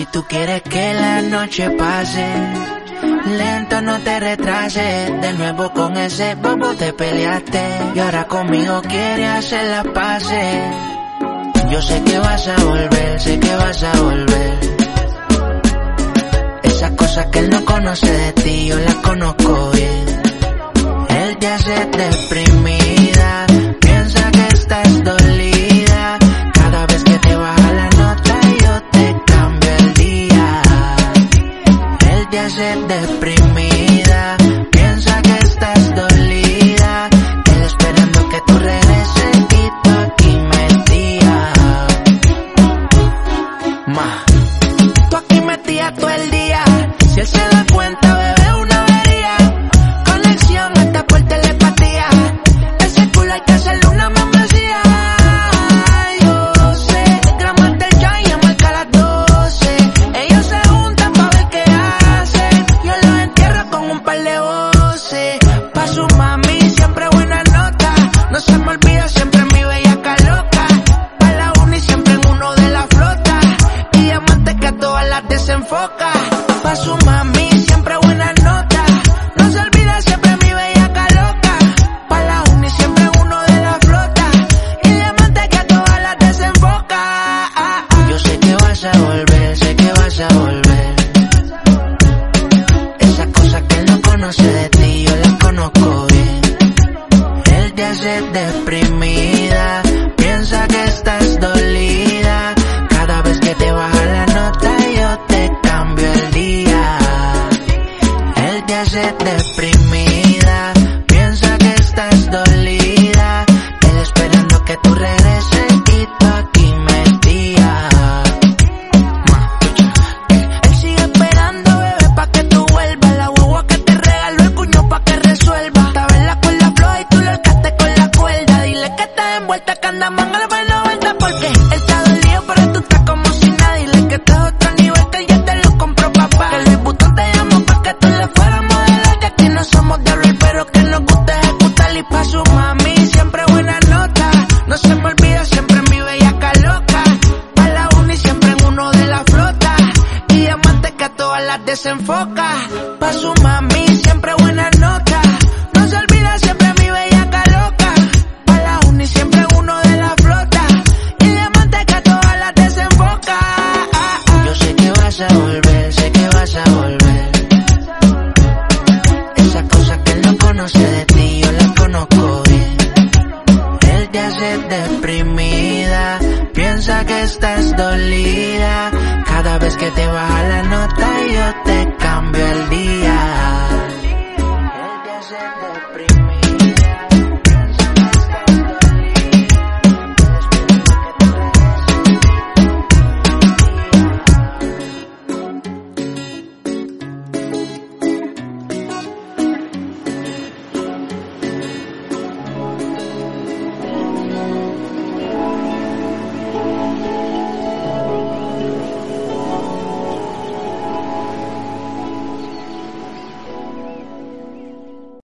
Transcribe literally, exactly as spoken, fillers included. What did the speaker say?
Si tú quieres que la noche pase lento, no te retrases. De nuevo con ese bobo te peleaste y ahora conmigo quieres hacer las paces. Yo sé que vas a volver, sé que vas a volver. Esas cosas que él no conoce de ti, yo las conozco bien. Él te hace deprimida, piensa que estás dolida. Cada vez que te baja la nota yo te cambio el día. Él te hace deprimida, piensa que estás dolida. Él esperando que tú regreses y tú aquí metida. Ma, tú aquí metida todo el día. Si él se da cuenta, bebé, una avería. Conexión hasta por telepatía. Ese culo hay que hacerle una membresía. Yo sé, gramas del chai y marca las doce. Ellos se juntan pa' ver qué hacen. Yo los entierro con un par de voces. Pa' su mami siempre buena nota. No se me olvida siempre mi bellaca loca. Pa' la uni siempre en uno de la flota. Y diamantes que a todas las desenfoca. Pa' su mami siempre buena nota. No se olvida siempre mi bellaca loca. Pa' la uni siempre uno de la flota. Y diamante que a todas las desenfoca. Yo sé que vas a volver, sé que vas a volver. Esas cosas que él no conoce de ti, yo las conozco bien. Él te hace deprimida, piensa que estás dolida. Cada vez que te baja la nota yo te cambio el día. Él te hace deprimida, piensa que estás dolida. Él esperando que tú regreses y tú aquí metida. Ma, él sigue esperando, bebé, pa' que tú vuelvas. La guagua que te regaló el cuño pa' que resuelva. Estaba en la cuerda floja y tú lo alcaste con la cuerda. Dile que estás envuelta, que anda manga para el noventa. Porque él está dolido, pero tú estás como si nada. Dile que estás a otro nivel, que él ya te lo compró papá. Que el Louis Vuitton te llamó pa' que tú le fueras modelo. Que aquí no somos de hablar, pero que nos gusta ejecutar. Y pa' su mami siempre buena nota. No se me olvida siempre mi bellaca loca. Pa' la uni siempre en uno de la flota. Y diamantes que a todas las desenfoca. Pa' su mami siempre buena nota. No se olvida siempre mi bellaca loca. Pa' la uni siempre en uno de la flota. Y diamantes que a todas las desenfoca. Yo sé que vas a volver, sé que vas a volver. Esas cosas que él no conoce de ti, yo las conozco bien. Él te hace deprimida, piensa que estás dolida. Cada vez que te baja la nota yo te cambio el día. Él te hace